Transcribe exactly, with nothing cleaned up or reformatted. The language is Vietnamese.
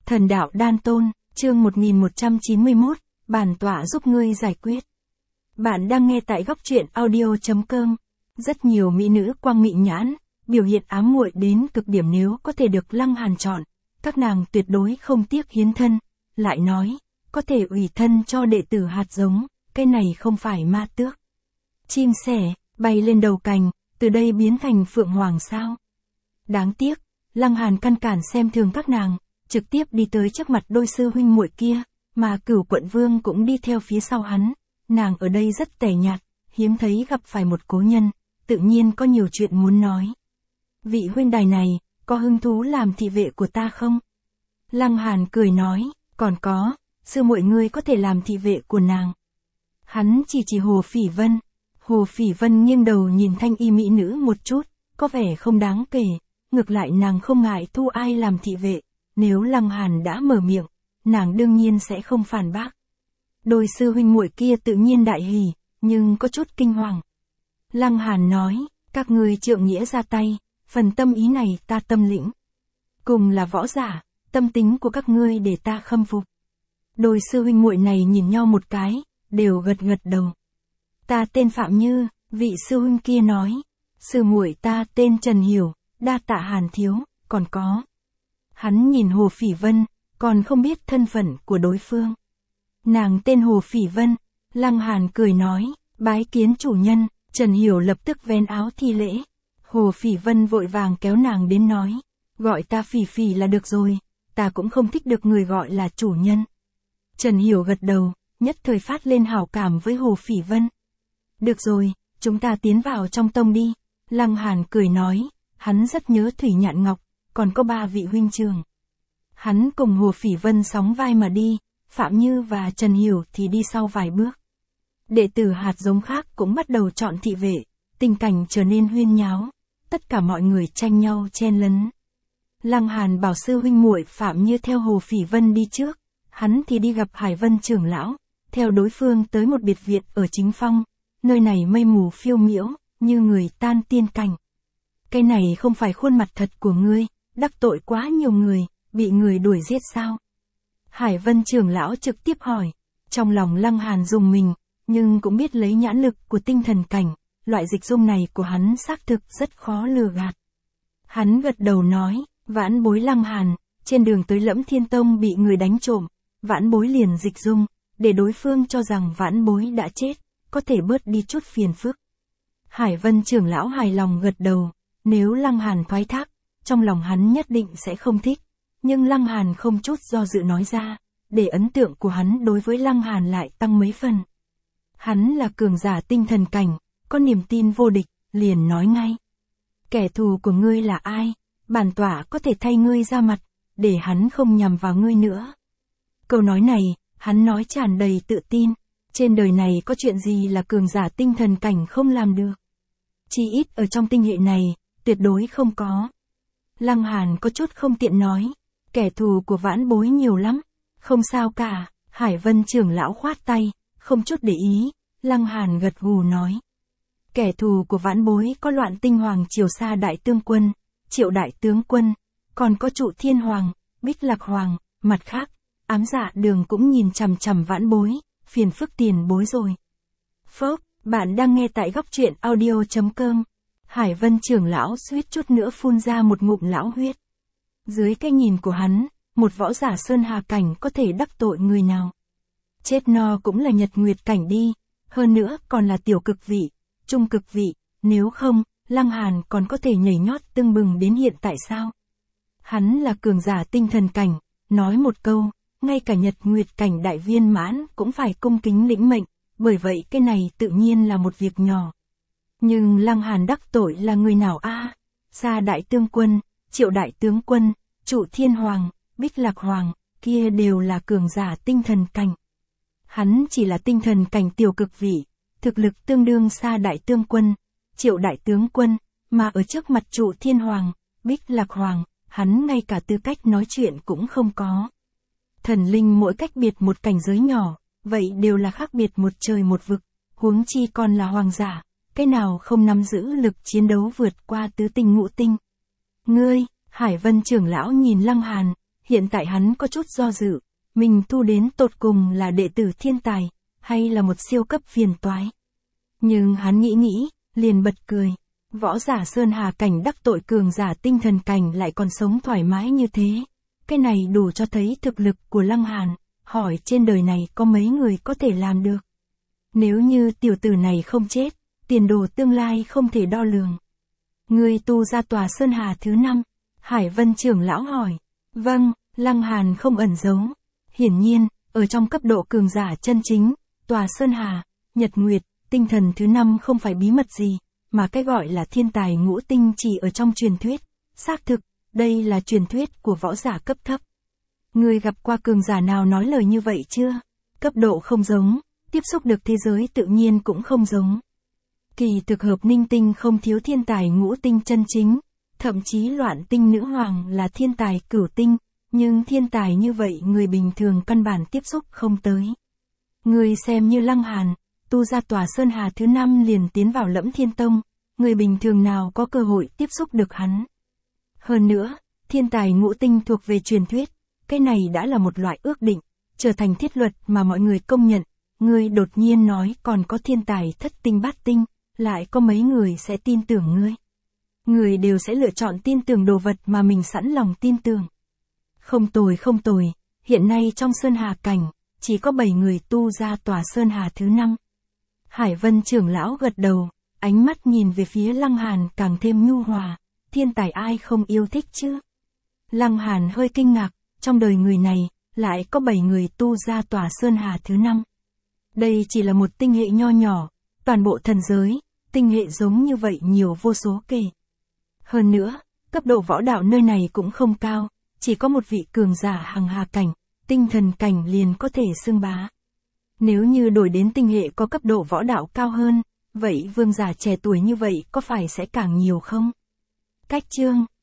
Thần đạo đan tôn, chương một nghìn một trăm chín mươi mốt, bản tọa giúp ngươi giải quyết. Bạn đang nghe tại góc truyện audio chấm com. Rất nhiều mỹ nữ quang mị nhãn, biểu hiện ám muội đến cực điểm, nếu có thể được Lăng Hàn chọn, các nàng tuyệt đối không tiếc hiến thân. Lại nói, có thể ủy thân cho đệ tử hạt giống, cái này không phải ma tước. Chim sẻ, bay lên đầu cành, từ đây biến thành phượng hoàng sao? Đáng tiếc, Lăng Hàn căn cản xem thường các nàng, trực tiếp đi tới trước mặt đôi sư huynh muội kia, mà Cửu Quận Vương cũng đi theo phía sau hắn. Nàng ở đây rất tẻ nhạt, hiếm thấy gặp phải một cố nhân, tự nhiên có nhiều chuyện muốn nói. Vị huynh đài này, có hứng thú làm thị vệ của ta không? Lăng Hàn cười nói, còn có, sư muội ngươi có thể làm thị vệ của nàng. Hắn chỉ chỉ Hồ Phỉ Vân. Hồ Phỉ Vân nghiêng đầu nhìn thanh y mỹ nữ một chút, có vẻ không đáng kể, ngược lại nàng không ngại thu ai làm thị vệ. Nếu Lăng Hàn đã mở miệng, nàng đương nhiên sẽ không phản bác. Đôi sư huynh muội kia tự nhiên đại hỉ, nhưng có chút kinh hoàng. Lăng Hàn nói, các ngươi trượng nghĩa ra tay, phần tâm ý này ta tâm lĩnh. Cùng là võ giả, tâm tính của các ngươi để ta khâm phục. Đôi sư huynh muội này nhìn nhau một cái, đều gật gật đầu. Ta tên Phạm Như, vị sư huynh kia nói. Sư muội ta tên Trần Hiểu, đa tạ Hàn thiếu, còn có. Hắn nhìn Hồ Phỉ Vân, còn không biết thân phận của đối phương. Nàng tên Hồ Phỉ Vân. Lăng Hàn cười nói, bái kiến chủ nhân. Trần Hiểu lập tức vén áo thi lễ. Hồ Phỉ Vân vội vàng kéo nàng đến nói, gọi ta Phỉ Phỉ là được rồi, ta cũng không thích được người gọi là chủ nhân. Trần Hiểu gật đầu, nhất thời phát lên hảo cảm với Hồ Phỉ Vân. Được rồi, chúng ta tiến vào trong tông đi. Lăng Hàn cười nói, hắn rất nhớ Thủy Nhạn Ngọc, còn có ba vị huynh trưởng. Hắn cùng Hồ Phỉ Vân sóng vai mà đi, Phạm Như và Trần Hiểu thì đi sau vài bước. Đệ tử hạt giống khác cũng bắt đầu chọn thị vệ, tình cảnh trở nên huyên nháo, tất cả mọi người tranh nhau chen lấn. Lăng Hàn bảo sư huynh muội Phạm Như theo Hồ Phỉ Vân đi trước, hắn thì đi gặp Hải Vân trưởng lão, theo đối phương tới một biệt viện ở Chính Phong, nơi này mây mù phiêu miễu, như người tan tiên cảnh. Cái này không phải khuôn mặt thật của ngươi, đắc tội quá nhiều người, bị người đuổi giết sao? Hải Vân trưởng lão trực tiếp hỏi, trong lòng Lăng Hàn rùng mình, nhưng cũng biết lấy nhãn lực của tinh thần cảnh, loại dịch dung này của hắn xác thực rất khó lừa gạt. Hắn gật đầu nói, vãn bối Lăng Hàn, trên đường tới Lẫm Thiên Tông bị người đánh trộm, vãn bối liền dịch dung, để đối phương cho rằng vãn bối đã chết, có thể bớt đi chút phiền phức. Hải Vân trưởng lão hài lòng gật đầu, nếu Lăng Hàn thoái thác, trong lòng hắn nhất định sẽ không thích, nhưng Lăng Hàn không chút do dự nói ra, để ấn tượng của hắn đối với Lăng Hàn lại tăng mấy phần. Hắn là cường giả tinh thần cảnh, có niềm tin vô địch, liền nói ngay. Kẻ thù của ngươi là ai? Bản tọa có thể thay ngươi ra mặt, để hắn không nhằm vào ngươi nữa. Câu nói này, hắn nói tràn đầy tự tin. Trên đời này có chuyện gì là cường giả tinh thần cảnh không làm được? Chỉ ít ở trong tinh hệ này, tuyệt đối không có. Lăng Hàn có chút không tiện nói, kẻ thù của vãn bối nhiều lắm. Không sao cả, Hải Vân trưởng lão khoát tay, không chút để ý. Lăng Hàn gật gù nói, kẻ thù của vãn bối có Loạn Tinh Hoàng Triều Sa Đại Tướng Quân, Triệu Đại Tướng Quân, còn có Trụ Thiên Hoàng, Bích Lạc Hoàng. Mặt khác, Ám Dạ Đường cũng nhìn chằm chằm vãn bối, phiền phức tiền bối rồi. Phốc, bạn đang nghe tại góc truyện audio chấm com. Hải Vân trưởng lão suýt chút nữa phun ra một ngụm lão huyết. Dưới cái nhìn của hắn, một võ giả sơn hà cảnh có thể đắc tội người nào? Chết no cũng là nhật nguyệt cảnh đi, hơn nữa còn là tiểu cực vị, trung cực vị, nếu không, Lăng Hàn còn có thể nhảy nhót tưng bừng đến hiện tại sao? Hắn là cường giả tinh thần cảnh, nói một câu, ngay cả nhật nguyệt cảnh đại viên mãn cũng phải cung kính lĩnh mệnh, bởi vậy cái này tự nhiên là một việc nhỏ. Nhưng Lăng Hàn đắc tội là người nào a? Sa Đại Tướng Quân, Triệu Đại Tướng Quân, Trụ Thiên Hoàng, Bích Lạc Hoàng, kia đều là cường giả tinh thần cảnh. Hắn chỉ là tinh thần cảnh tiểu cực vị, thực lực tương đương Sa Đại Tướng Quân, Triệu Đại Tướng Quân, mà ở trước mặt Trụ Thiên Hoàng, Bích Lạc Hoàng, hắn ngay cả tư cách nói chuyện cũng không có. Thần linh mỗi cách biệt một cảnh giới nhỏ, vậy đều là khác biệt một trời một vực, huống chi còn là hoàng giả, cái nào không nắm giữ lực chiến đấu vượt qua tứ tinh ngũ tinh. Ngươi, Hải Vân trưởng lão nhìn Lăng Hàn, Hiện tại hắn có chút do dự, mình thu đến tột cùng là đệ tử thiên tài, hay là một siêu cấp phiền toái. Nhưng hắn nghĩ nghĩ, liền bật cười. Võ giả Sơn Hà cảnh đắc tội cường giả tinh thần cảnh lại còn sống thoải mái như thế. Cái này đủ cho thấy thực lực của Lăng Hàn, hỏi trên đời này có mấy người có thể làm được. Nếu như tiểu tử này không chết, tiền đồ tương lai không thể đo lường. Ngươi tu ra tòa Sơn Hà thứ năm, Hải Vân trưởng lão hỏi. Vâng, Lăng Hàn không ẩn giấu. Hiển nhiên, ở trong cấp độ cường giả chân chính, tòa Sơn Hà, Nhật Nguyệt, tinh thần thứ năm không phải bí mật gì, mà cái gọi là thiên tài ngũ tinh chỉ ở trong truyền thuyết. Xác thực, đây là truyền thuyết của võ giả cấp thấp. Ngươi gặp qua cường giả nào nói lời như vậy chưa? Cấp độ không giống, tiếp xúc được thế giới tự nhiên cũng không giống. Kỳ thực hợp ninh tinh không thiếu thiên tài ngũ tinh chân chính, thậm chí loạn tinh nữ hoàng là thiên tài cửu tinh, nhưng thiên tài như vậy người bình thường căn bản tiếp xúc không tới. Người xem như Lăng Hàn, tu ra tòa Sơn Hà thứ năm liền tiến vào Lẫm Thiên Tông, người bình thường nào có cơ hội tiếp xúc được hắn. Hơn nữa, thiên tài ngũ tinh thuộc về truyền thuyết, cái này đã là một loại ước định, trở thành thiết luật mà mọi người công nhận. Ngươi đột nhiên nói còn có thiên tài thất tinh bát tinh, lại có mấy người sẽ tin tưởng ngươi. Người đều sẽ lựa chọn tin tưởng đồ vật mà mình sẵn lòng tin tưởng. Không tồi không tồi, hiện nay trong Sơn Hà cảnh, chỉ có bảy người tu ra tòa Sơn Hà thứ năm. Hải Vân trưởng lão gật đầu, ánh mắt nhìn về phía Lăng Hàn càng thêm nhu hòa, thiên tài ai không yêu thích chứ? Lăng Hàn hơi kinh ngạc, trong đời người này, lại có bảy người tu ra tòa Sơn Hà thứ năm. Đây chỉ là một tinh hệ nho nhỏ, toàn bộ thần giới, tinh hệ giống như vậy nhiều vô số kể. Hơn nữa, cấp độ võ đạo nơi này cũng không cao, chỉ có một vị cường giả hằng hà cảnh, tinh thần cảnh liền có thể xưng bá. Nếu như đổi đến tinh hệ có cấp độ võ đạo cao hơn, vậy vương giả trẻ tuổi như vậy có phải sẽ càng nhiều không? Cách chương